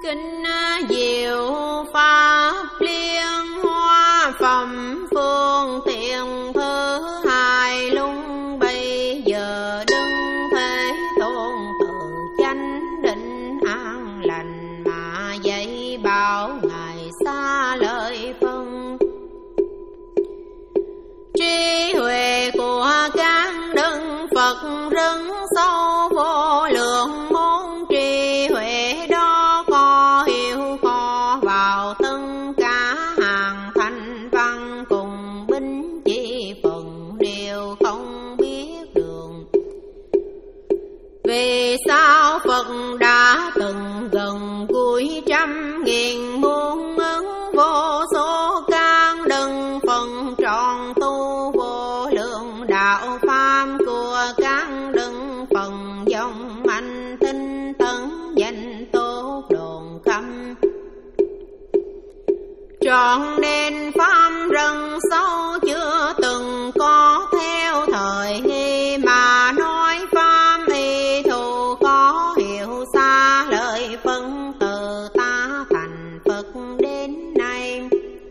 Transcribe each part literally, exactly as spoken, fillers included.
Kinh diệu pháp liên hoa phẩm phương tiện thứ hai lung bây giờ đứng thế tôn tự chánh định an lành mà dạy bảo ngài xa lời phân. Trí huệ của các đấng Phật rất sâu vô lượng, môn trí huệ đó có hiểu có vào tất cả hàng thanh văn cùng bính chi phần đều không biết đường. Vì sao Phật đã từng gần cuối trăm nghìn muôn ức vô số các đấng phần tròn tu vô lượng đạo pháp của các đấng phần dòng mạnh tinh tấn danh tốt đồn khắp. Trọn nên pháp rừng sâu chưa từng có theo thời nghi mà nói pháp y thù có hiểu xa lời phân từ ta thành Phật đến nay.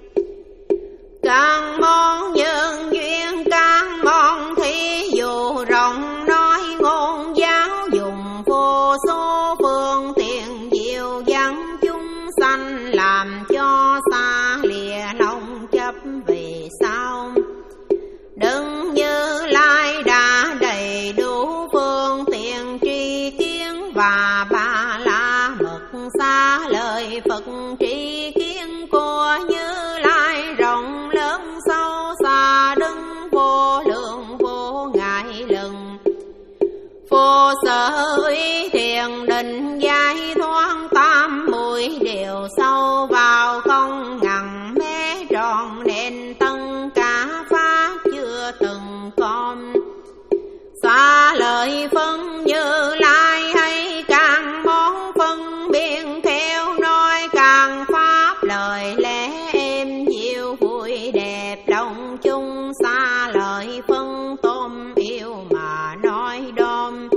Các món nhân duyên các món thí dụ rộng nói ngôn giáo dùng vô số phương tiện diệu dẫn chúng sanh làm cho xa lìa lòng chấp. Vì sao đừng Như Lai đã đầy đủ phương tiện tri kiến và Ba La Mật xa lời Phật tri kiến của Như Lai rộng lớn sâu xa đứng vô lượng vô ngại lần. Vô sở uy thiền định giải thoát tam muội đều sâu vào không ngần mé tròn nên tất cả pháp chưa từng con. Xa lời phân Như Lai hay càng món phân biện theo nói càng pháp lời lẽ êm dịu vui đẹp lòng chung. Xa lời phân tôm yêu mà nói đom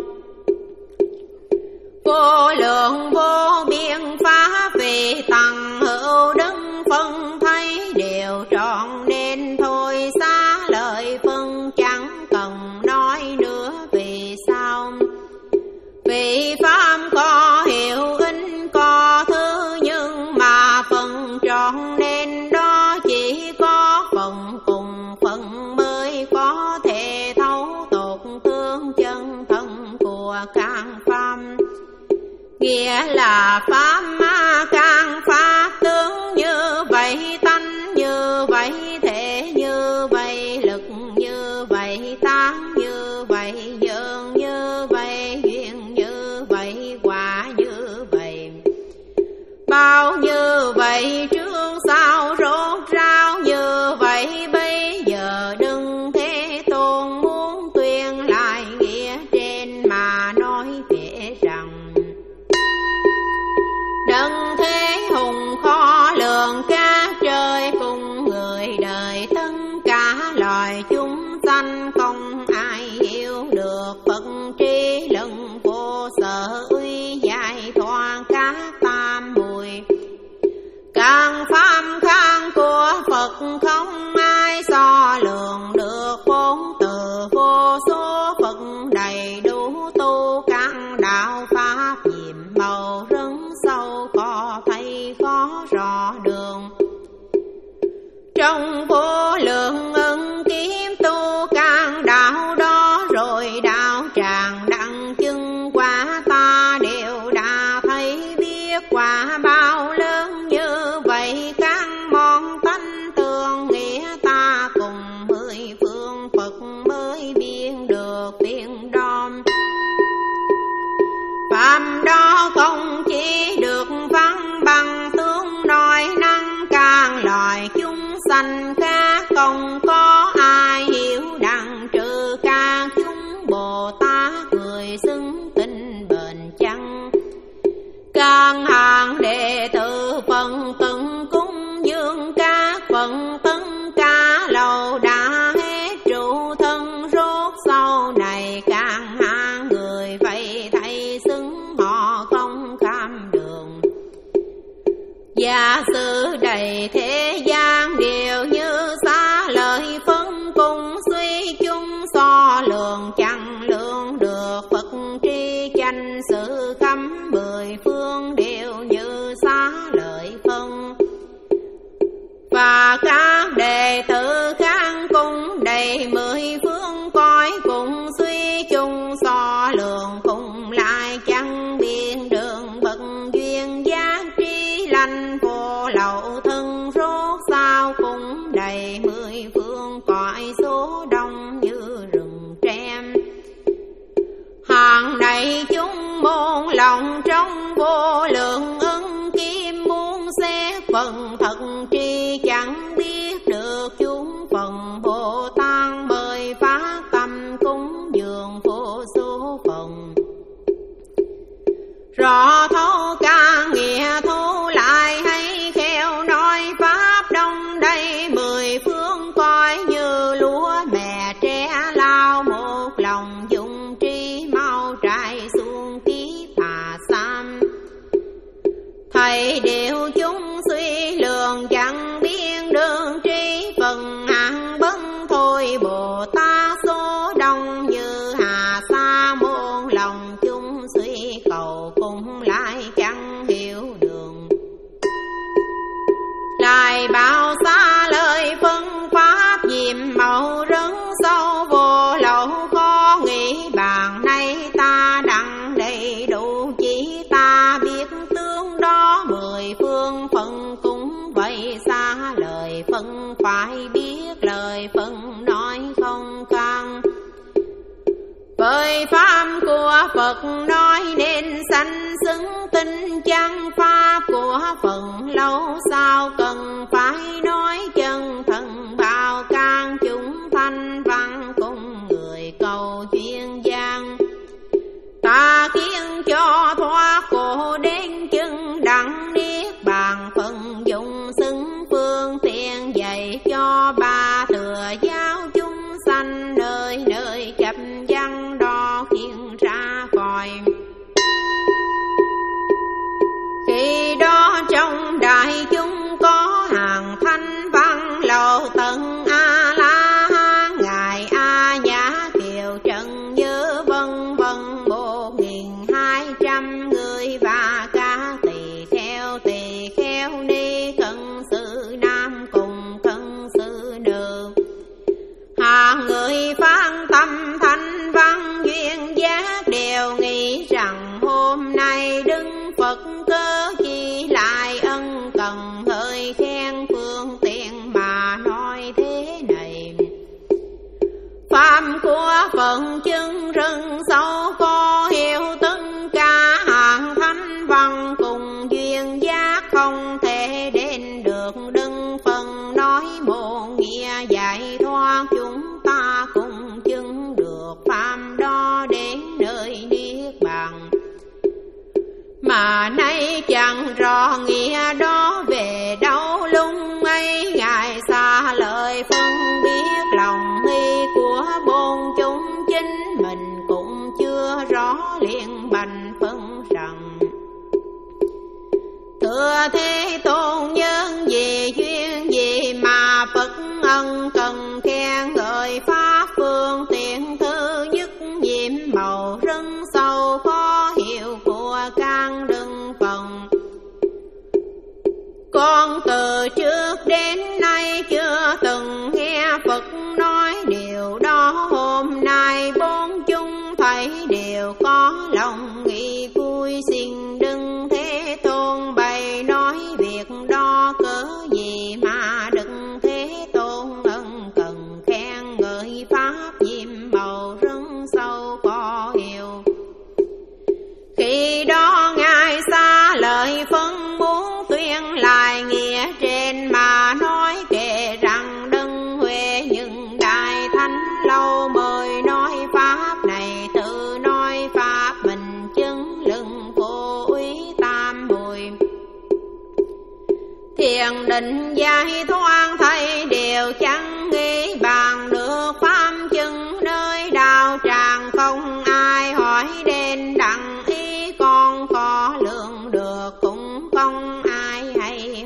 vô lượng vô biên pháp vì tầng hữu đứng phân thấy đều trọn nên thôi. Xa lời phân chẳng cần nói nữa. Vì sao vì pháp có hiệu in có thứ nhưng mà phần trọn nên đó chỉ có phần cùng phần mới có thể thấu tột tương chân thân của các pháp. Nghĩa là pháp ma các pháp tướng như vậy, tánh như vậy, thể như vậy, lực như vậy, tán như vậy, dơn như vậy, duyên như vậy, quả như vậy. Bao như vậy trước sau rốt ráo như vậy. Bây giờ đừng Thế Tôn muốn tuyên lại nghĩa trên mà nói kể rằng đấng thế hùng khó lường các trời cùng người đời tất cả loài chúng sanh không ai hiểu được Phật trí lẫn vô sở uy giải thoát các tam muội. Các pháp khang của Phật không ai so lường được. Bốn từ vô số Phật đầy đủ tu các đạo pháp nhiệm màu rất sâu khó thấy khó rõ đường. Trong vô lượng ân kiếm tu các đạo đó rồi đạo tràng đặng chứng quả ta đều đã thấy biết quả bao lớn như vậy. Các món tánh tương nghĩa ta cùng mười phương Phật mới biên được biên đom. Phạm đó không chỉ Giả sử đầy thế gian đều như xa lời phân cung suy chung so lượng chẳng lượng được Phật tri chánh sự khắp mười phương đều như xa lời phân. Và các đệ tử kháng cũng đầy mười phương coi cùng suy chung so lượng cùng lại chẳng biên đường bậc duyên giác tri lành vô lậu thân rốt sao cũng đầy mười phương cõi số đông như rừng trem. Hàng này chúng môn lòng trong vô lượng ưng kim muốn xét phần thật tri chẳng biết được chúng phần Bồ Tát mời phát tâm cúng dường vô số phần. Rõ thấu ca nghĩa thu lại hay khéo nói pháp đông đây mười phương coi như lúa mẹ trẻ lao một lòng dùng tri mau trải xuống kiếp hà sam. Thầy điều chúng suy lượng chẳng biên đường tri phần hạng bấn thôi Bồ Tát số đông như hà sa môn lòng chúng suy cầu cũng lại chẳng hiểu đường. Lại bao xa lời phân pháp nhiệm màu rấn sâu vô lậu khó nghĩ bàn nay ta đặng đầy đủ chỉ ta biết tướng đó mười phương phân cũng vậy xa lời phân phải biết lời phân nói không can. Bởi pháp của Phật nói nên sanh xứng tinh chân pháp của phần lâu sao cần phải nói chân thần bao can chúng thanh văn cùng người cầu chuyên gian. Ta khiến cho thoát cổ đến chân đặng niết bàn phần dụng xứng phương tiện dạy cho ba thừa giáo chúng sanh nơi nơi chấp văn đo khiến ra coi. Khi đó trong đại chúng có hàng thanh văn lầu tận A La Hán ngài A Nhã Kiều Trần Như vân vân một nghìn hai trăm người và ca tỳ kheo tỳ kheo ni cận sự nam cùng cận sự nữ. Hàng người phán tâm thanh văn duyên giác đều nghĩ rằng hôm nay đứng Phật cớ chi lại ân cần hơi khen phương tiện mà nói thế này. Pháp của Phật chứng rừng sâu có hiểu tất cả hàng thánh văn cùng duyên giác không thể đến được đừng phần nói một nghĩa giải thoát chúng ta cùng chứng được pháp đó đến nơi niết bàn. Mà nay chẳng rõ nghĩa đó về đâu lung ấy ngài xa lời phân biết lòng nghi của bốn chúng chính mình cũng chưa rõ liền bành phân rằng. Thưa Thế Tôn nhân gì duyên gì mà Phật ân cần khen ngợi pháp phương tiện thứ nhất nhiệm màu rừng sâu khó hiểu của can đừng phần. Con từ trước đến nay chưa từng nghe Phật nói điều đó, hôm nay bốn chúng thấy đều có lòng nghĩ vui, xin đừng Thế Tôn bày nói việc đó cớ gì mà đừng Thế Tôn ân cần khen ngợi pháp nhiệm màu rừng sâu có hiểu. Khi đó ngài xa lời phân muốn tuyên lại nghĩa trên mà nói kể rằng đấng huệ những đại thánh lâu mời nói pháp này tự nói pháp mình chứng lưng vô úy tam bùi. Thiền định giải thoát thấy đều chẳng nghĩ bàn được pháp chứng nơi đạo tràng không ai hỏi đến đặng ý con có lượng được cũng không ai hay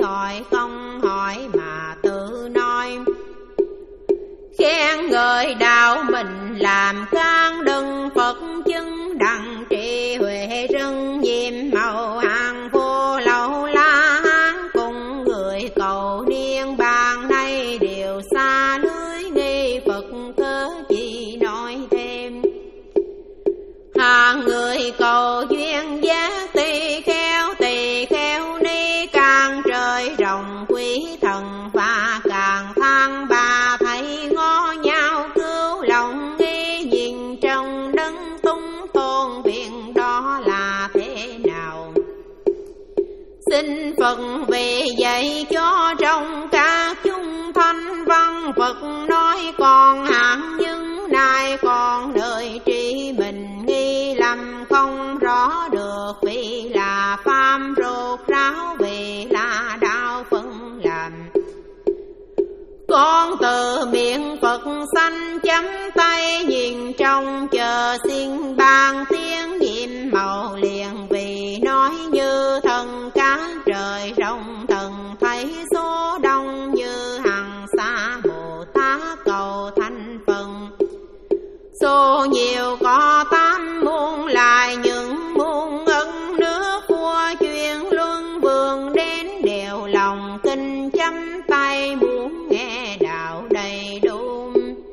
xin Phật về dạy cho trong các chúng thanh văn Phật nói còn hạng nhưng nay còn đời trí mình nghi lầm không rõ được vì là phàm rốt ráo vì là đạo phân làm. Con từ miệng Phật sanh chấm tay nhìn trong chờ xin ban tiếng nhiệm màu liền vì nói như thần cá trời rộng thần thấy số đông như hằng xa Bồ Tát cầu thành phần. Số nhiều có tám muôn lại những muôn ân nước vua chuyên luân vương đến đều lòng kinh chấm tay muốn nghe đạo đầy đủ.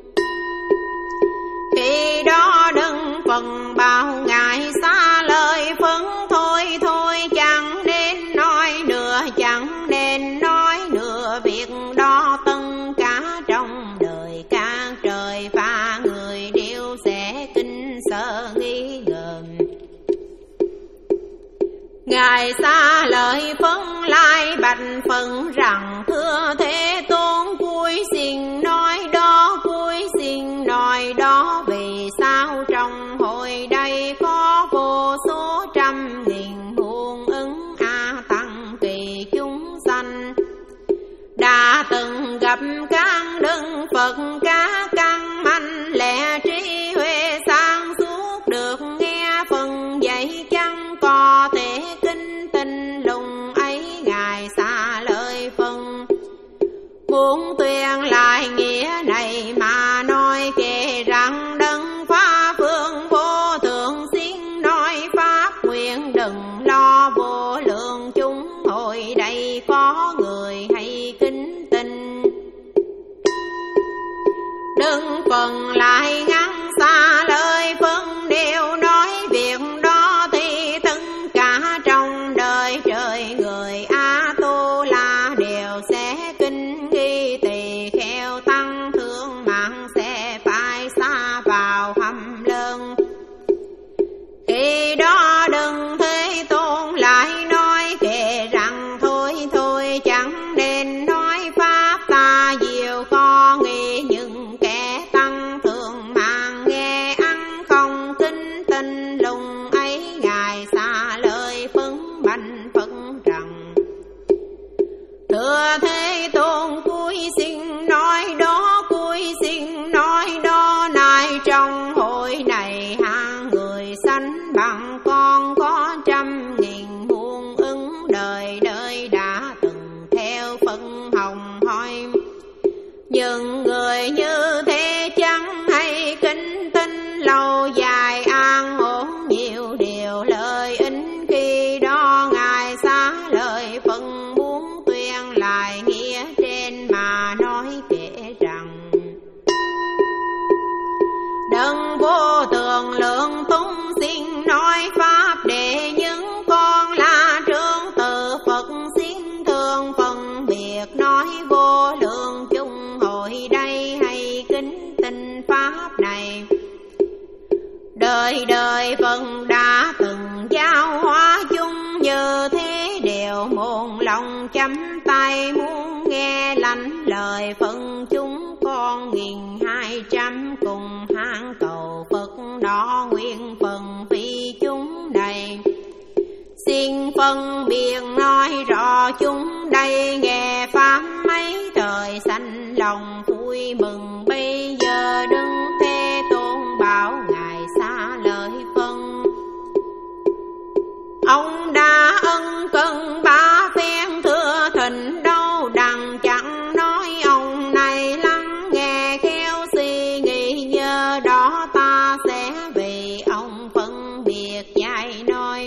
Khi đó đừng phần bao ngài xa lời phân thôi thôi chẳng nên nói nữa chẳng nên nói nữa việc đó tất cả trong đời các trời và người đều sẽ kinh sợ nghi ngờ. Ngài xa lời phân lại bạch phần rằng thưa Thế Tôn cúi xin nói đó cúi xin nói đó vì sao trong hội đây có vô số trăm nghìn muôn ứng a tăng kỳ chúng sanh đã từng gặp các đức Phật các căn manh lẽ trí huệ sáng suốt được nghe phần dạy chẳng có thể kinh tinh lùng ấy ngài xa lời phân muốn tuyên lại nghĩa này mà nói kể rằng đấng phá phương vô thượng xin nói pháp nguyện đừng lo vô lượng chúng hội đây có người hay kính tin đừng phần lại ngăn xa lời phân đều nói việc đó thì tất cả trong đời trời người A Tu La đều sẽ kinh nghi tỳ kheo tăng thương mạng sẽ phải xa vào hầm lớn. Khi đó đừng Thế Tôn lại nói kể rằng thôi thôi chẳng nên nói pháp ta diệu có nghi những kẻ tăng thường mạng nghe ăn không kính tinh lùng ấy ngài xa lời phân bành phân rằng thưa Thế Tôn cúi xin nói đó cúi xin nói đó này trong hội này hàng người sanh bằng con có trăm nghìn muôn ứng đời đời đã từng theo phân hồng hỏi những người như thế chẳng hay kính tinh lâu dài an ổn nhiều điều lợi ích khi đó ngài xá lời phân muốn tuyên lại nghĩa trên mà nói kể rằng đấng vô thường lượng tung xin nói pháp để những con là trương tự Phật xin thương phân biệt nói vô lượng chung hội đây hay kính tinh pháp này đời đời phần đã từng giao hóa chung như thế đều một lòng chấm tay muốn nghe lành lời phân chúng con nghìn hai trăm cùng hang cầu Phật đó nguyên phần phi chúng này xin phân biệt nói rõ chúng đây nghe pháp mấy thời sanh lòng vui mừng bây giờ đứng Thế Tôn bảo ngài xa lời phân ông đã ân cần ba phen thưa thịnh đâu đặng chẳng nói ông này lắng nghe khéo suy nghĩ nhờ đó ta sẽ vì ông phân biệt dạy nói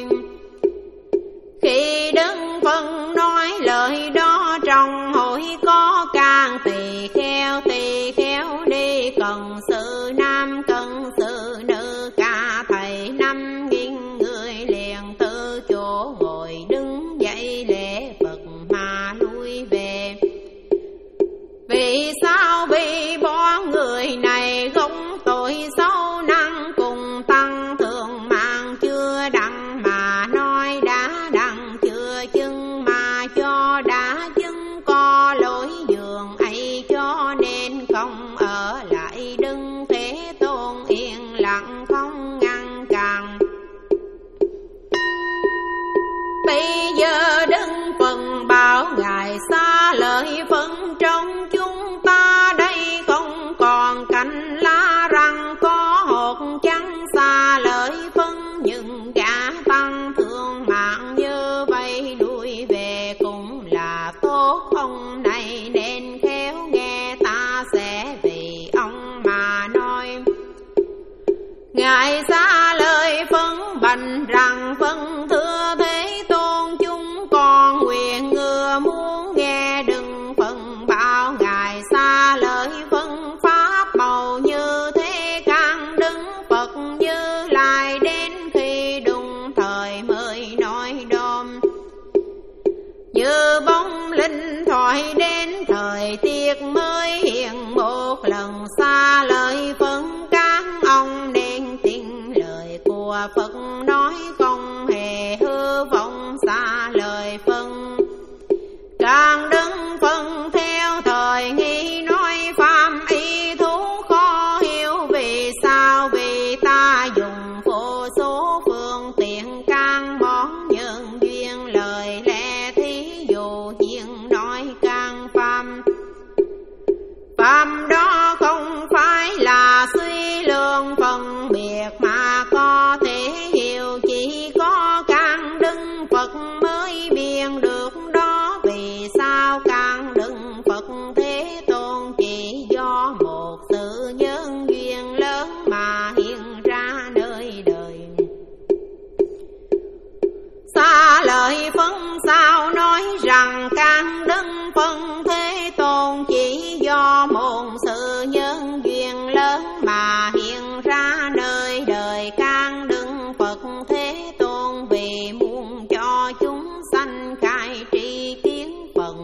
khi đứng phân nói lời đó trong hội có càng tỳ kheo tỳ kheo đi cần sự nam cần sự nữ cả thầy năm nghìn người liền từ chỗ ngồi đứng dậy lễ Phật mà lui về. Vì sao? Vì bỏ người này gốc tội xấu năng cùng tăng thường mạng chưa đặng mà nói đã đặng chưa chừng mà như bóng linh thoại đến thời tiết mới hiện một lần xa lời phân các ông nên tin lời của Phật nói không hề hư vọng xa lời phân. Càng đứng phân theo thời nghi nói phạm y thú khó hiểu vì sao, vì ta dùng vô số phương tiện can món nhân duyên lời lẽ thí dụ chuyện nói can phạm. Phạm đó không phải là suy lượng phân biệt mà có thể hiểu, chỉ có can đứng Phật mới biên được đó. Vì sao can đứng Phật Thế Tôn chỉ do một sự nhân duyên lớn mà hiện ra nơi đời. Xa lời phân sao nói rằng can đứng Phật Thế Tôn chỉ do một sự nhân duyên lớn mà hiện ra nơi đời. Can đứng Phật Thế Tôn vì muốn cho chúng sanh khai tri kiến Phật,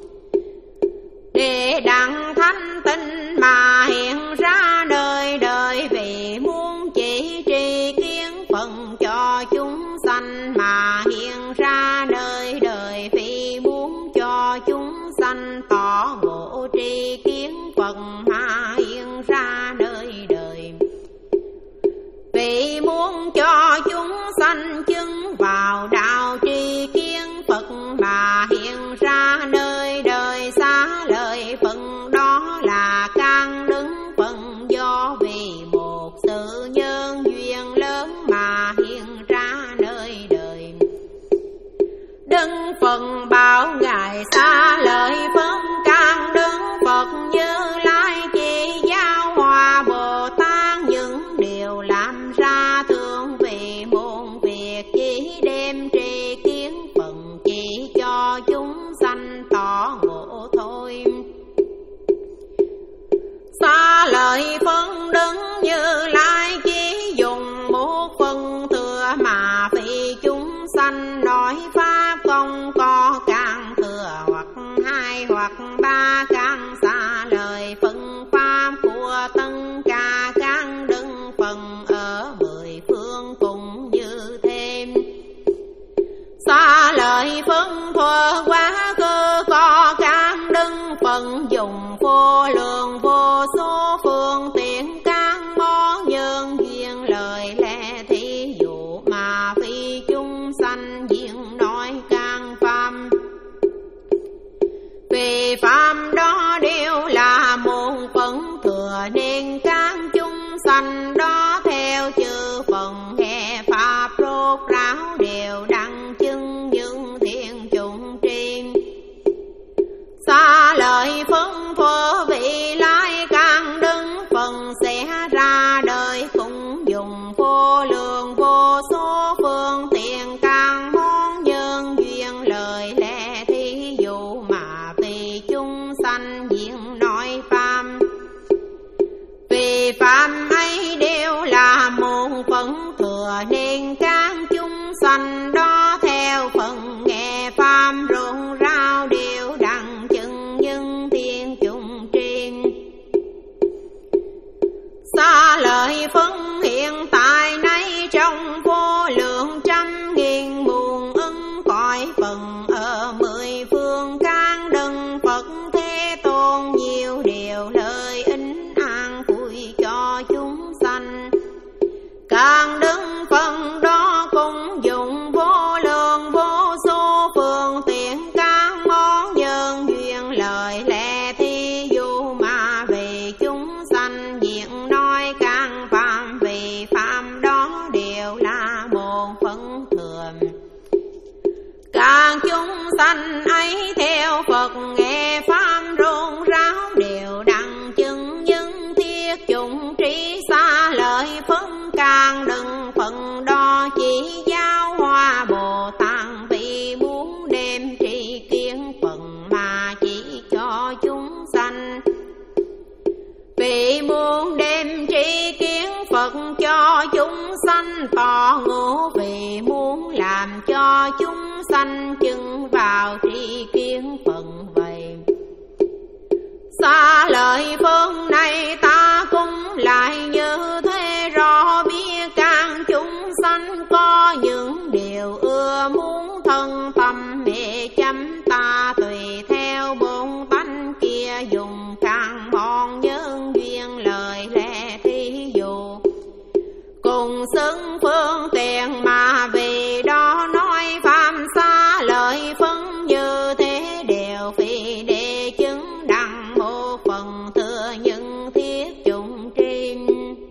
để đặng thánh tinh mà hiện ra đời đời. Vì muốn chỉ tri kiến Phật cho chúng sanh mà hiện ra nơi đời. Vì muốn cho chúng sanh tỏ ngộ tri kiến Phật mà hiện ra nơi đời. Vì muốn cho chúng sanh chứng vào đạo tri kiến Phật mà hiện ra nơi đời. Xá lời Phật đó là can đứng Phật do vì một sự nhân duyên lớn mà hiện ra nơi đời. Đức Phật bảo ngài xá lợi phân can đứng Phật Như Lai chỉ giáo hòa Bồ Tát những điều làm ra thương vì muôn việc, chỉ đem tri kiến Phật chỉ cho chúng sanh tỏ ngộ thôi. Xá lợi phân đứng Như Lai chỉ dùng một phần thừa mà vì chúng sanh nói pháp không có can thừa hoặc hai hoặc ba can. Xá lợi phân pháp của tất cả can đứng phần ở mười phương cũng như thêm. Xá lợi phân thuở quá khứ có can đứng phần dùng vô lượng vô số phương tiện can món nhân duyên lời lẽ thí dụ mà phi chúng sanh diện nói can phạm. Vì phạm đó đều là một phần thừa nên can chúng sanh đó theo chư phần nghe pháp rốt ráo đều đặng chứng những thiên chủng tri. Xá lợi phân thuở vị lai can đứng phần sẽ ra đời cũng dùng vô lượng vô số phương tiện can món nhân duyên lời lẽ thí dụ mà vì chúng sanh diện nói phạm. Vì phạm ấy đều là một phần thừa nên các chúng sanh đó theo phần nghe phạm rộn rao đều đặng chứng những thiên chủng tri. Xá lợi phân hiện tại nay trong vô lượng trăm nghìn muôn ứng cõi phần ở mười phương can đứng Phật Thế Tôn nhiều điều lợi ích an vui cho chúng sanh. Can đứng Phật đó cũng dùng vô lượng vô số phương tiện can món nhân duyên lời lẽ thí dụ mà vì chúng sanh diện nói can phạm. Vì phạm đó đều là một phần thừa. Các chúng sanh ấy theo Phật nghe pháp rôn ráo đều đặng chứng những thiết chủng trí. Xá lợi phân can đứng Phật đó chỉ giáo hòa Bồ Tát vì muốn đem tri kiến Phật mà chỉ cho chúng sanh. Vì muốn đem tri kiến Phật cho chúng sanh tỏ ngộ. Vì muốn làm cho chúng sanh chứng vào tri lợi phương này ta cũng lại như thế, rõ biết can chúng sanh có những điều ưa muốn thân tâm mẹ chấm, ta tùy theo bổn tánh kia dùng căn món nhân duyên lời lẽ thí dụ cùng xứng phương tiện, mà vì đó nói phạm xa lợi phân như thế đều phi để chứng đặng một phần thừa những thiết dụng trên.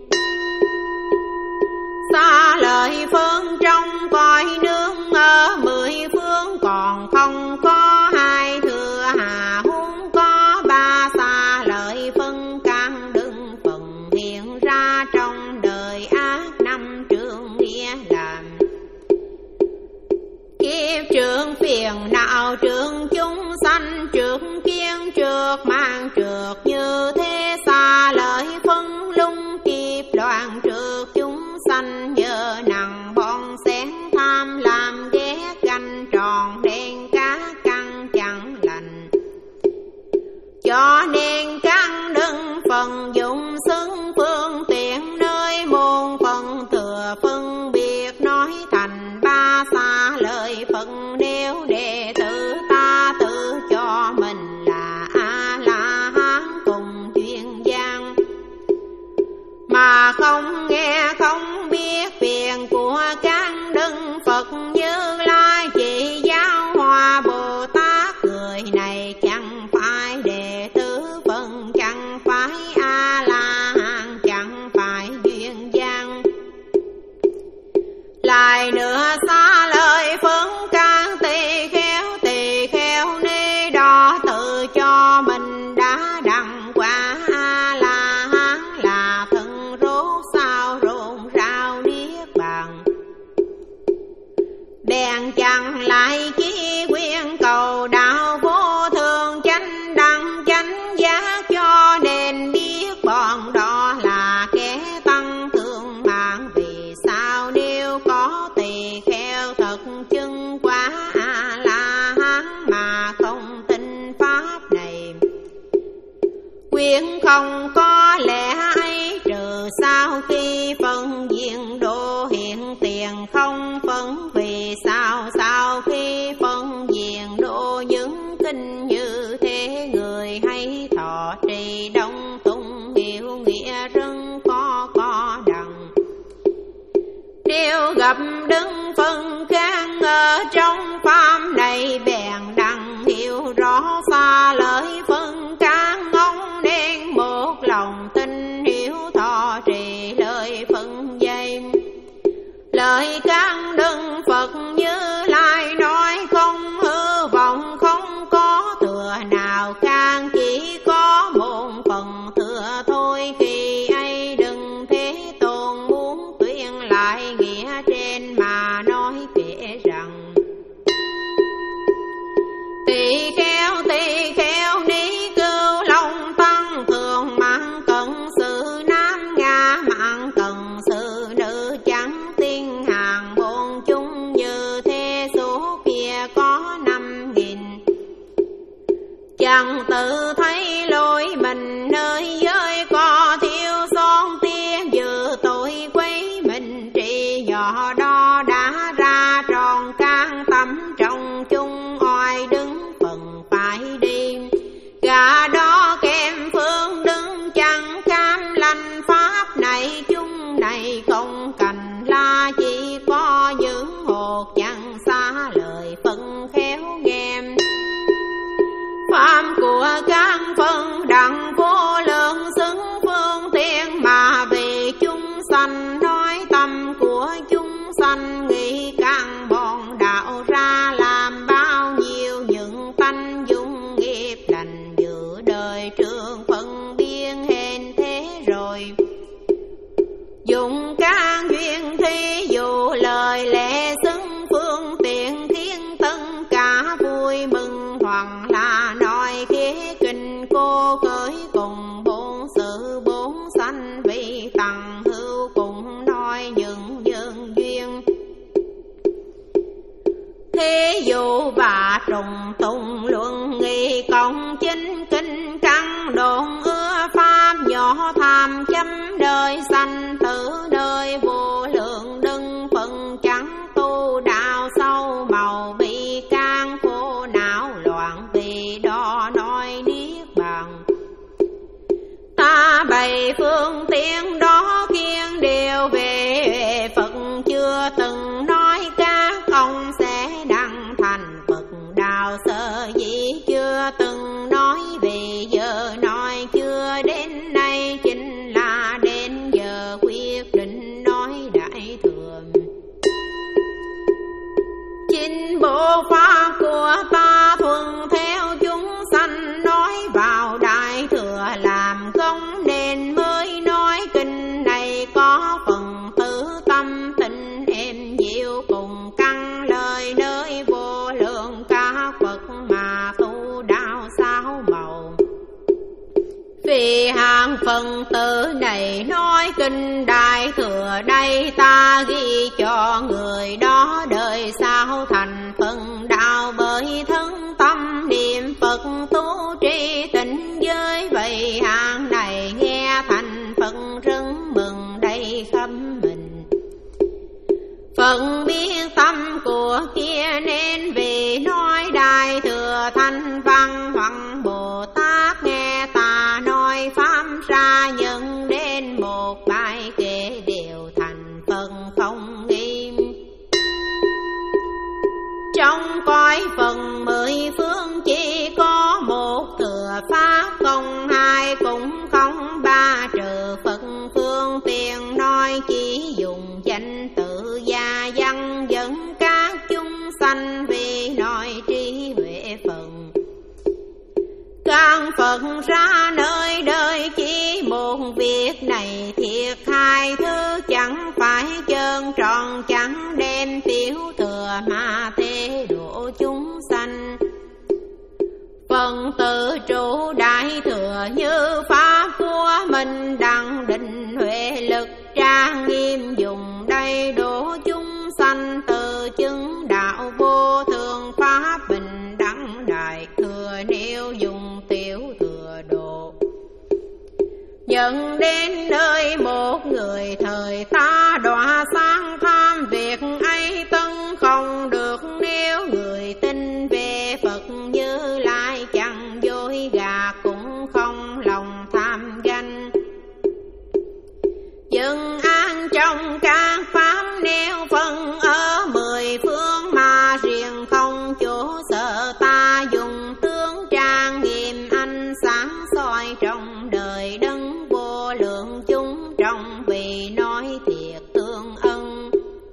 Xa lợi phân trong cõi nước ở mười phương còn không có hai, thừa hà huống có ba. Xa lợi phân căn đừng phần hiện ra trong đời ác năm trường nghĩa làm. Kiếp trường phiền não trường chúng sanh trượt kiên trượt mang trượt như thế. Xa lợi phân lung kiếp loạn trượt chúng sanh nhờ nặng bọn xén tham làm ghét ganh tròn đen cá căn chẳng lành. Cho nên căn đừng phần dụng xứng phương tiện nơi môn phần thừa phân biệt nói thành ba. Xa lợi phân nếu đệ tử ta tự cho mình là A La Hán cùng chuyên gian, mà không nghe không biết phiền của căn đừng Phật Như Lai chỉ giáo hòa Bồ Tát. Người này chẳng phải đệ tử phân, chẳng phải A La Hán, chẳng phải duyên gian. Lại nữa xa lợi phân can tỳ kheo, tỳ kheo ni đó tự cho mình đã đặng quả A La Hán, là thân rốt sao rộn rào niết bàn. Bèn chẳng lại chí quyên cầu đạo vô thường chánh đẳng chánh giác, cho nên biết bọn đó là kẻ tăng thương mạng. Vì sao nếu có tỳ kheo thật chứng quả A La Hán mà không tin pháp này, quyên không có lẽ ấy trừ sau khi phân diện độ hiện tiền không phân. Vì sao sau khi phân diện độ những kinh như thế, người hay thọ trì đông tung hiểu nghĩa rất có có đặng. Nếu gặp đứng phân can ở trong pháp này, bèn đặng hiểu rõ xa lợi phân can. Ông nên một lòng tin hiểu thọ trì lời phân dây. Lời can đừng Phật Như Lai nói không hư vọng, không có thừa nào can, chỉ có một phần thừa thôi. Khi ấy đừng thế tôn muốn tuyên lại nghĩa trên mà nói kể rằng tỳ kheo tỳ kheo ni cưu long tăng thường mạng cận sự nam nga mạng cận sự nữ chẳng tiên hàng bốn chúng như thế. Số kia có năm nghìn chẳng tự thấy lỗi mình, nơi giới có thiếu son tiên dự tội quấy mình trị. Do đó đã ra tròn can tâm trong chung oai đứng phần phải đi. Gà đó kèm phương đứng chẳng cam lành pháp này, chung này không cành la chỉ có những hột chẳng xa lời phân khéo nghe. Pháp của các phân đặng vô lượng xứng phương tiện, mà vì chúng sanh nói tâm của chúng sanh nghĩ căn bọn đạo ra làm bao nhiêu những tánh dung nghiệp lành giữa đời trường phân biên hên thế rồi. Dùng can duyên thí dụ lời lẽ xứng phương tiện, khiến tất cả vui mừng hoặc là nói kế kinh cô khởi cùng bốn sự bốn sanh. Vì tầng hữu cùng nói những nhân duyên thí dụ và trùng tùng luận nghị công chính kinh căn đồn ư ta thuận theo chúng sanh nói vào đại thừa làm công, nên mới nói kinh này có phần tử tâm tình êm dịu cùng căn lời nơi vô lượng ca Phật mà tu đạo sao màu. Vì hàng phần tử này nói kinh đại thừa đây ta ghi cho người đó đời sau thành phần đạo, bởi thân tâm niệm Phật tu tri tịnh giới. Vậy hàng này nghe thành Phật rất mừng đầy khắp mình. Phật biết tâm của kia nên vì nói đại thừa thanh văn Hoàng Bồ Tát nghe ta nói pháp ra nhân đến một bài kệ đều thành phần không nghiêm. Trong cõi phần mười phương chỉ có một thừa pháp, không hai cũng không ba trừ Phật phương tiện nói chỉ dùng danh tự gia văn dẫn các chúng sanh vì nói trí huệ phần. Các Phật ra nơi đời chỉ một việc này thiệt hai thứ, chẳng phải chân tròn chẳng đem tiểu thừa mà thế độ chúng sanh. Phần tự trụ đại thừa như pháp của mình đặng định huệ lực trang nghiêm dùng đây đổ chúng sanh từ chứng đạo vô thường pháp bình đẳng đại thừa, nếu dùng tiểu thừa độ. Nhận đến nơi một người thời ta đọa sáng tham việc ấy tân không được, nếu người tin về Phật Như Lai chẳng dối gạt cũng không lòng tham ganh. Dừng an trong các pháp nếu phân ở mười phương mà riêng không chỗ sợ, ta dùng tướng trang nghiêm ánh sáng soi trong đời đấng vô lượng chúng trong vì nói thiệt tương ân.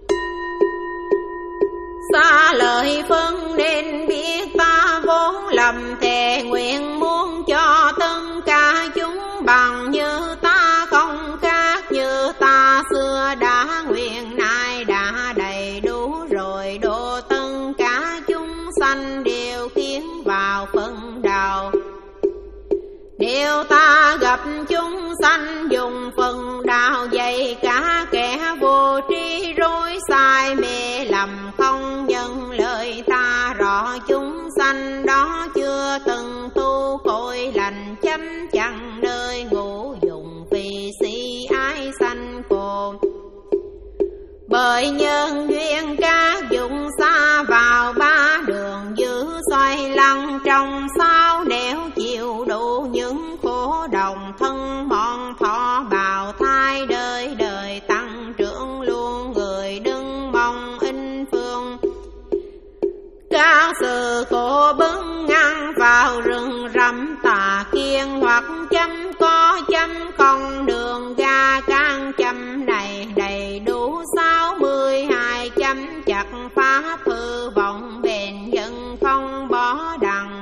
Xa lời phân nên biết ta vốn lầm thề nguyện muốn cho tất cả chúng bằng như ta không khác, như ta xưa đã nguyện nay đã đầy đủ rồi, độ tất cả chúng sanh đều tiến vào phần đạo. Điều ta gặp chúng sanh dùng phần đạo dạy cả kẻ vô tri rối sai mê lầm không nhân lời ta rõ. Chúng sanh đó chưa từng tu cội lành chấm chẳng nơi ngủ dùng vì si ái sanh cồn. Bởi nhân duyên các dụng xa vào ba đường giữ xoay lăn trong sao, nếu chịu đủ những khổ đồng thân mòn thọ bào thai đời đời tăng trưởng luôn, người đừng mong in phương. Các sự khổ bứng ngăn vào rừng rậm tà kiên, hoặc chấm có chấm không đường ga can chấm này đầy đủ sáu mươi hai chấm chặt pháp hư vọng bền dân không bỏ đằng.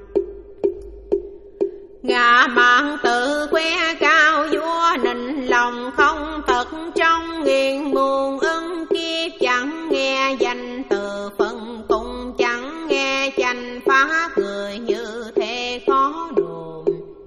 Ngã mạng tự que cao vua nịnh lòng không thật trong nghiền muôn ưng kiếp, chẳng nghe danh từ phần cùng chẳng nghe danh pháp người như thế khó đồn.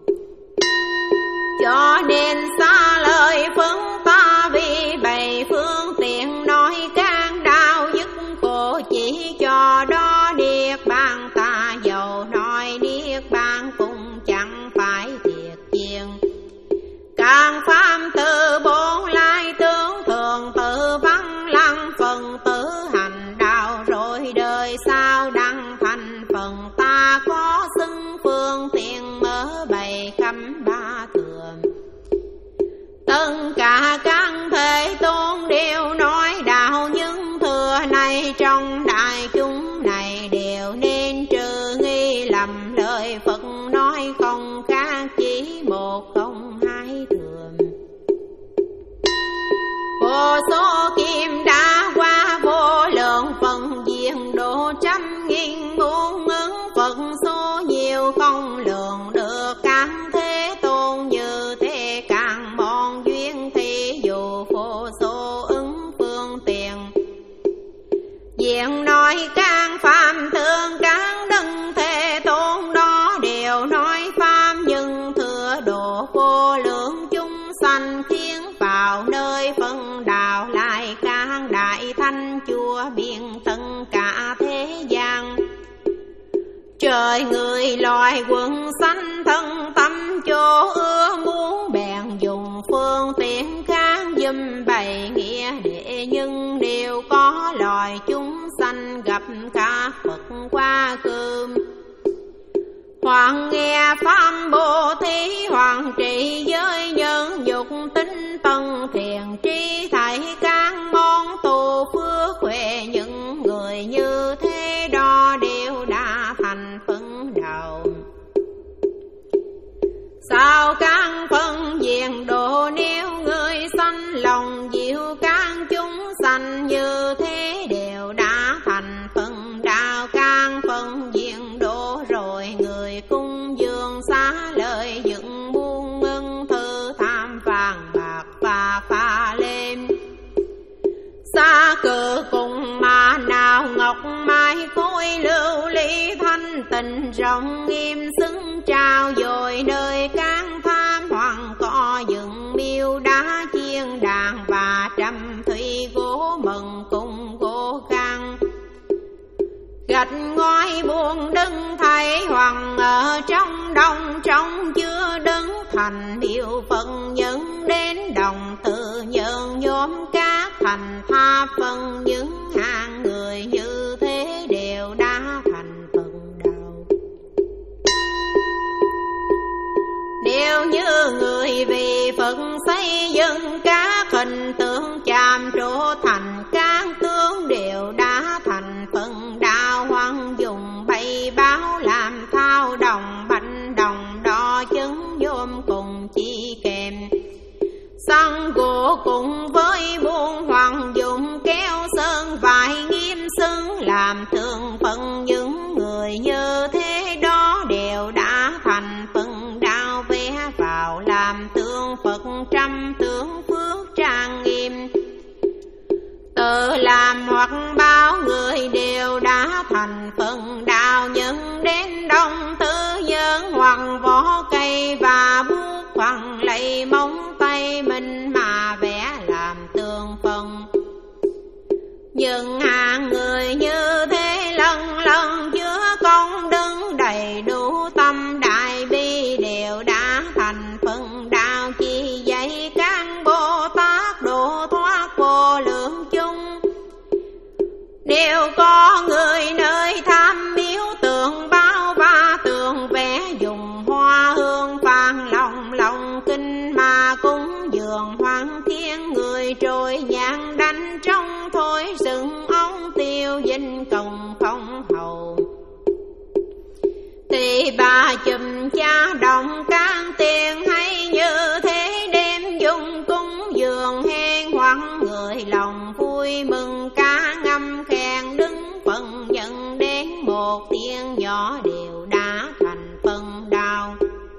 Cho nên xa lời phân ta vì bày phương tiện nói can đau dứt khổ, chỉ cho đó niết bàn ta giàu nói niết bàn cũng chẳng phải thiệt chiên. Càng pháp từ bốn lai tướng thường tự văn lăng phần tử hành đạo, rồi đời sau đăng thành phần ta có xưng phương tiện mở bày khắp ba thường. Tất cả các thể tôn đều nói đạo, những thừa này trong đại chúng này đều nên trừ nghi lầm lời Phật nói không khác chỉ một không hai thường. Vô số kim đã qua vô lượng phần diện độ trăm nghìn muôn Trời người loài quần sanh thân tâm chỗ ưa muốn bèn dùng phương tiện khác dùm bày nghĩa để nhưng đều có loài chúng sanh gặp cả Phật qua cơm. Hoàng nghe pháp bố thí hoàng trị giới nhân dục tinh tần thiền tri thảy các món tu phước huệ những người như thế đó đều đã thành phân đạo. Sao các phân diện độ nếu người sanh lòng diệu các chúng sanh như thế đều đã thành phân đạo. Các phân diện độ rồi người cung dương xá lợi dựng muôn ngân thư tham vàng bạc và pha lên. Xa cờ cùng mà nào ngọc mai khối lưu ly thanh tịnh rộng nghiêm xứng trao dồi nơi các tham hoàng có dựng miêu đá chiên đàn và trăm thủy gỗ mừng cùng gỗ khang. Gạch ngói buông đứng thấy hoàng ở trong đông trong chưa đứng thành hiệu phận nhân đến đồng tự nhân nhóm các thành tha phân những hạng người như thế đều đã thành phần đạo. Nếu như người vì Phật xây dựng các hình tượng chạm trổ thành các tướng đều đã thành phần đạo. Hoang dùng bày báo làm thao đồng bạch đồng đo chứng nhôm cùng chi kèm. Xăng gỗ cùng với buôn hoàng dùng kéo sơn vải nghiêm xứng làm tượng phận những người như thế đó đều đã thành phần đạo. Vẽ vào làm tượng Phật trăm tướng phước trang nghiêm. Tự làm hoặc bao người đều đã thành phần đạo. Nhân đến đông tư nhân hoặc vỏ cây và bút hoặc lấy móng tay mình mà vẽ làm tượng phần. Nhưng hàng người như thế lần lần chưa công đứng đầy đủ tâm đại bi đều đã thành phần đạo. Chỉ dạy các Bồ Tát độ thoát vô lượng chung. Nếu có người nơi tham miếu tượng bao và tượng vẽ dùng hoa hương vàng lòng lòng kinh mà cúng dường hoàng thiên người trôi nhang đánh trong thôi sừng ống tiêu dinh công không hầu. Thì bà chùm cha đồng can tiền hay như thế đem dùng cúng dường hèn hoặc người lòng vui mừng ca ngâm khen đứng phần nhận đến một tiếng nhỏ đều đã thành phần đạo.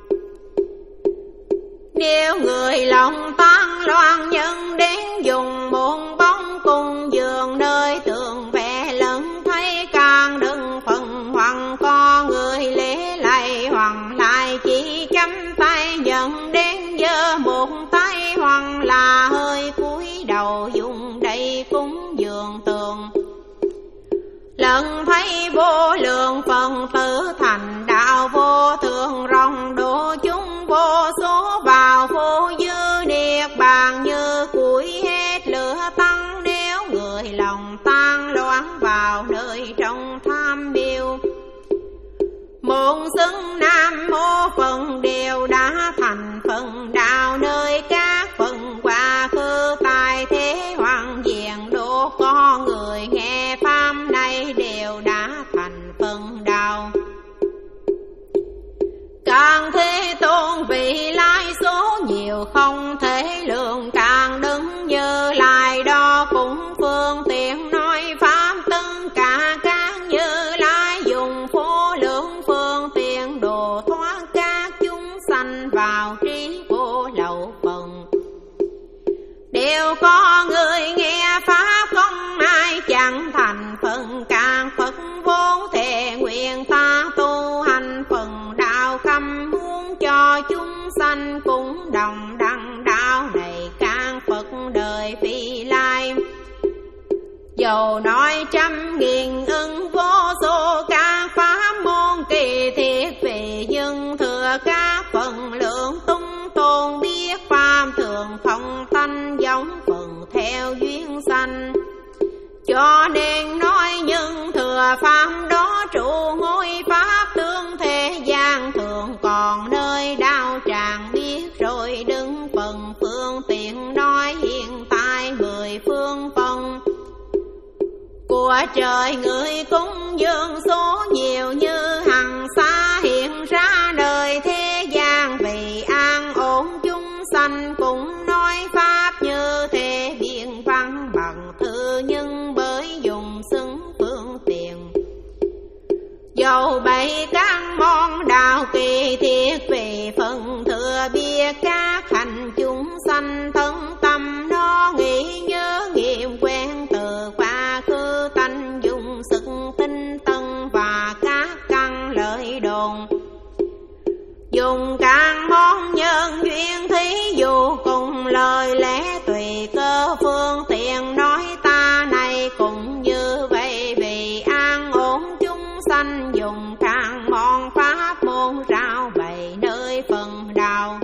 Nếu người lòng tan loạn nhân đến dùng một bóng cùng giường nơi tượng vẽ lẫn thấy càng đừng phần hoàng có người lễ lạy hoàng lại chỉ chấm tay nhận đến giơ một tay hoàng là hơi cúi đầu dùng đầy cúng dường tường. Lần thấy vô lượng phần tử thành đạo vô thượng rong độ chúng vô số vào vô dư niết bàn như củi hết lửa tăng. Nếu người lòng tan loạn vào nơi trong tham miêu môn xưng nam mô phần đều đã thành phần đạo. Nơi các phần quá khứ tài thế hoàng diện độ có người nghe pháp này đều đã thành phần đạo. Càng thế tôn vị lai số nhiều không thể lượng càng đứng như lai đó cũng phương tiện nói pháp tất cả các như lai dùng vô lượng phương tiện độ thoát các chúng sanh vào trí vô lậu phần. Đều có người nghe pháp không ai chẳng thành phần càng Phật vốn thệ nguyện ta tu hành phần đạo khâm muốn cho chúng sanh cũng đồng đăng đạo này càng Phật đời phi lai. Dầu nói trăm nghìn ưng vô số các pháp môn kỳ của trời người cúng dường số nhiều như hằng xa hiện ra đời thế gian vì an ổn chúng sanh cũng nói pháp như thế biện văn bằng thư nhưng bởi dùng xứng phương tiện dầu bảy các món đạo kỳ thiết về phần thừa biết các hành chúng sanh thân tâm nó nghĩ nhớ nghiệm quen từ quá khứ tánh dùng sức tinh tân và các căn lợi đồn dùng các món nhân duyên thí dụ cùng lời lẽ tùy cơ phương tiện nói ta này cũng như vậy vì an ổn chúng sanh dùng các món pháp môn rao bày nơi phần đạo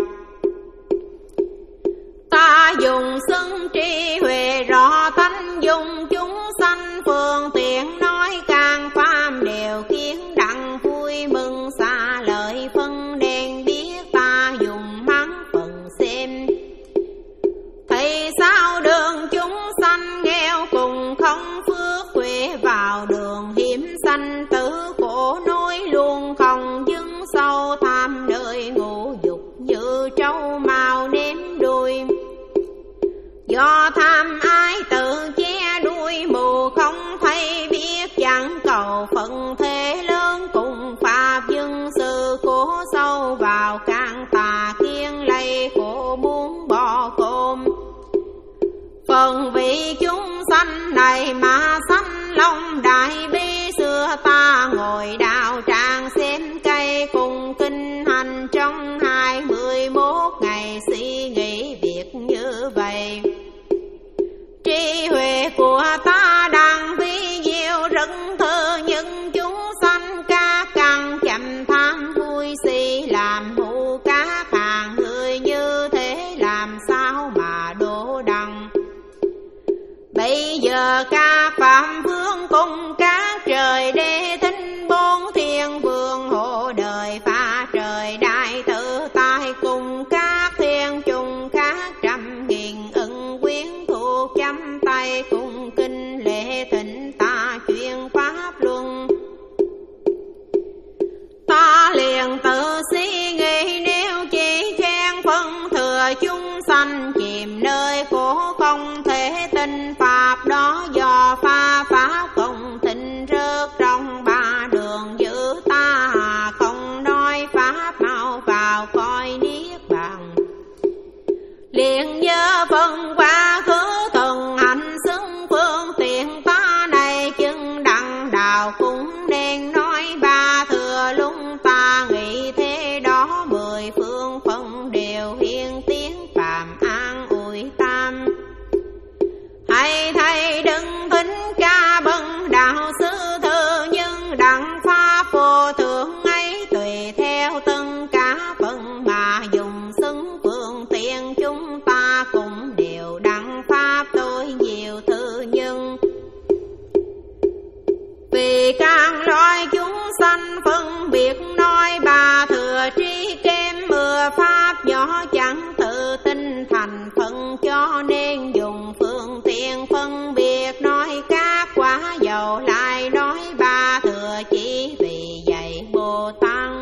ta dùng xưng trí huệ rõ tánh dùng chúng sanh phương tiện nói càng phàm đều kiến đặng vui mừng xa lợi phân đen biết ta dùng mắng phần xem thấy sao đường chúng sanh nghèo cùng không phước huệ vào đường hiểm sanh tử khổ nối luôn không dưng sâu tham đời ngũ dục như trâu màu ném đuôi do tham ái tự che đuôi mù không thấy biết chẳng cầu phận thế lớn cùng pháp dân sự khổ sâu vào càng tà kiên lây khổ muốn bỏ côn phần vị chúng sanh này mà sanh lòng đại bi xưa ta ngồi đạo tràng xem cây cùng kinh hành trong hai mươi mốt ngày suy nghĩ việc như vậy trí huệ của ta đang vi diệu rất thơ những chúng sanh ca căn chậm tham vui si làm hữu các hàng người như thế làm sao mà đổ đặng bây giờ các phạm vương cùng các trời đế thính bốn thiên vương hộ đời pha trời đại tự tại cùng các thiên trùng khác trăm nghìn ưng quyến thuộc chăm tay cùng kinh lễ thịnh ta chuyên pháp luân ta liền tự suy nghĩ nếu chỉ khen phân thừa chúng sanh chìm nơi khổ không thể tin pháp đó do pha pháp không thịnh rớt trong ba đường giữ ta không nói pháp mau vào coi niết bàn liền nhớ phân quá khứ từng hành xứng phương tiện ta này chân đặng đạo cũng nên nói ba thừa lung ta nghĩ thế đó mười phương phân đều hiên tiếng phàm an ủi tam hay thầy đừng thính ca bần đạo sư thư nhưng đặng pháp vô thượng ấy tùy theo từng cả phần mà dùng xứng phương tiện chúng ta cũng đều đặng pháp tôi nhiều thư nhân vì càng loại chúng sanh phân biệt nói ba thừa trí kém mưa pháp nhỏ chẳng tự tin thành phần cho nên dùng phương tiện phân biệt nói các quả dầu lại nói ba thừa chỉ vì vậy Bồ Tát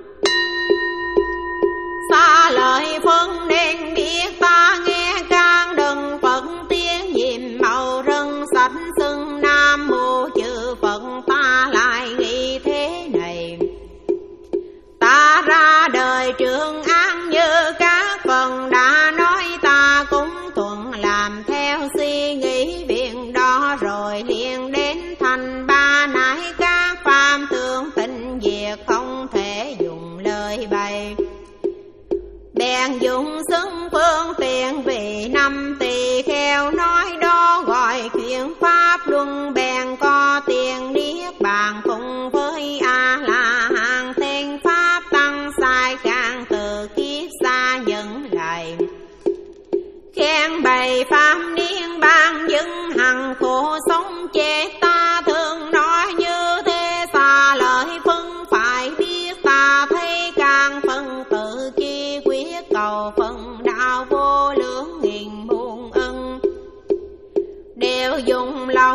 xa lời phân nên biết ta nghe can đừng Phật tiếng nhiệm màu rân sạch xưng nam mô chư Phật ta lại nghĩ thế này ta ra đời trường an như các phần đã nói ta cũng thuận làm theo suy nghĩ việc đó rồi liền đến thành ba nải các phàm tương tình việc không thể dùng lời bày bèn dùng xứng phương tiện vì năm tỳ kheo nói đó gọi chuyện pháp luân bèn có tiền niết bàn cùng với a la hán tên pháp tăng sai càng từ kiếp xa nhận lại khen bày pháp niên ban dưng hằng khổ sống chết ta thường nói như thế xa lời phân phải biết ta thấy càng phân tự chi quyết cầu phần đạo vô lượng nghìn muôn ân đều dùng lòng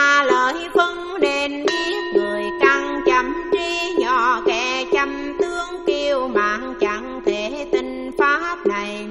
xa lời phân đền biết người căn chăm trí nhỏ kẻ chăm tướng kiêu mạng chẳng thể tin pháp này.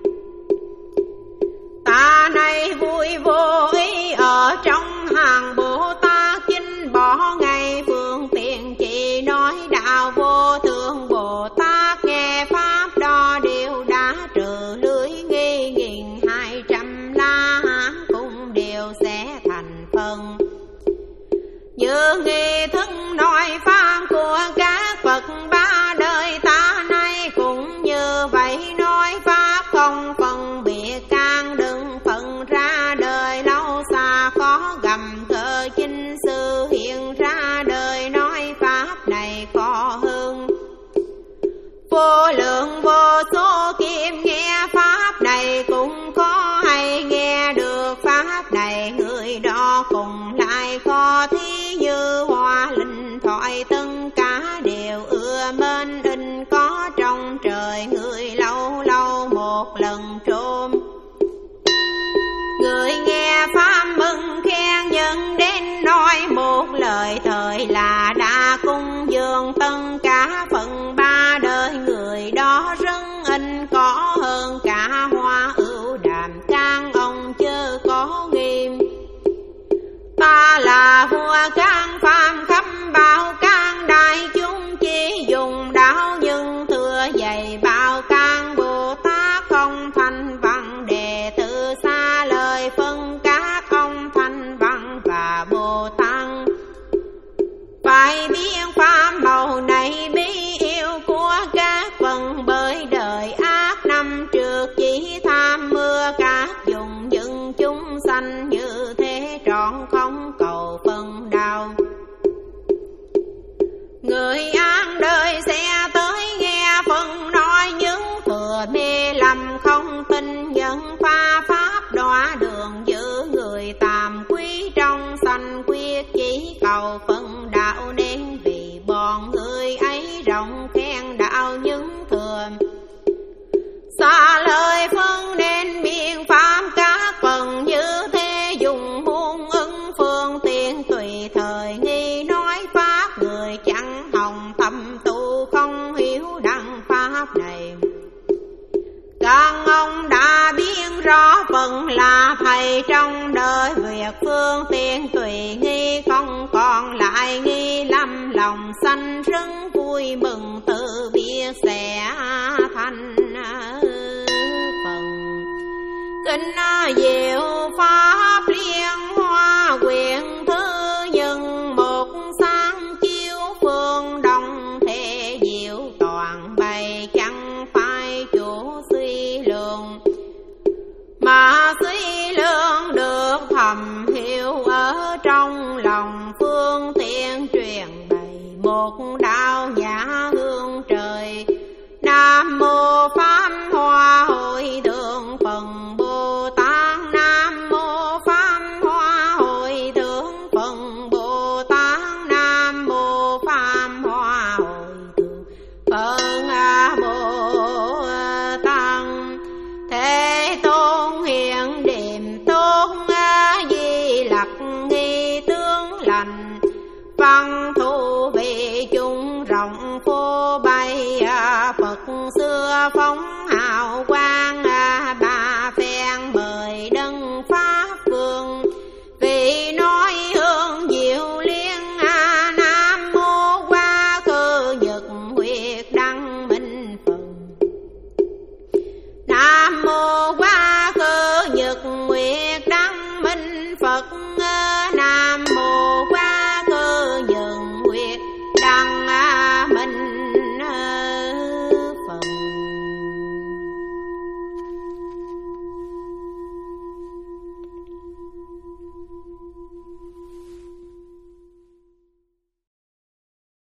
Ta nay vui vô ý ở trong hàng Bồ Tát chính bỏ ngày phương tiện chỉ nói đạo vô thượng Bồ Tát nghe pháp đo điều đã trừ lưới nghi nghìn hai trăm la hán cũng đều sẽ thành phần. Như nghi thức nói pháp của các Phật ba đời ta nay cũng như vậy nói pháp không phân biệt can đừng phân ra đời lâu xa có gầm gỡ chính sư hiện ra đời nói pháp này khó hơn. Vô lượng vô số kim nghe pháp này cũng có hay nghe được pháp này người đó cùng lại khó thí như hoa linh thoại tất cả đều ưa mến in có trong trời người lâu lâu một lần trôm. Người nghe pháp mừng khen nhân đến nói một lời thời là đã cung dường tất cả phần ba đời người đó rất in có hơn cả hoa ưu đàm can ông chớ có nghiêm. Ta là vua can phàm khắp bao can đại chúng chỉ dùng đạo nhưng thừa dạy bao can Bồ Tát không thành văn đề từ xa lời phân các ông thành văn và Bồ Tát. Phải biết pháp màu này bí yêu của các phần bởi đời ác năm trước chỉ tham mưa các dùng dựng chúng sanh như thế trọn không cầu phần đạo. Người an đời sẽ tới nghe phần nói những thừa mê lầm không tin nhân pha pháp đọa đường giữ người tàm quý trong sanh quyết chỉ cầu phần đạo nên vì bọn người ấy rộng khen đạo những thừa. Xa lời phân nên biện pháp các phần như thế dùng muôn ứng phương tiện tùy thời nghi nói pháp người chẳng hồng thầm tu không hiểu đăng pháp này. Các ông đã biết rõ phần là thầy trong đời việc phương tiện tùy nghi không còn lại nghi lâm lòng sanh rất vui mừng tự biết sẽ thành phần. Kinh diệu pháp liên hoa quyền thứ nhân một sáng chiếu phương đông thế diệu toàn bày chẳng phải chủ suy lượng mà suy lượng được thầm hiểu ở trong lòng phương tiện truyền bày một đạo nhã hương trời. Nam mô Pháp Hoa Hội Thượng Phần Bồ Tát. Nam mô Pháp Hoa Hội Thượng Phần Bồ Tát. Nam mô Pháp Hoa Hội Thượng Phần Bồ Tát. Thế Tôn hiện điểm tốt di lặc nghi tướng lành văn thù vị chúng rộng phô bay Phật xưa phóng hào quang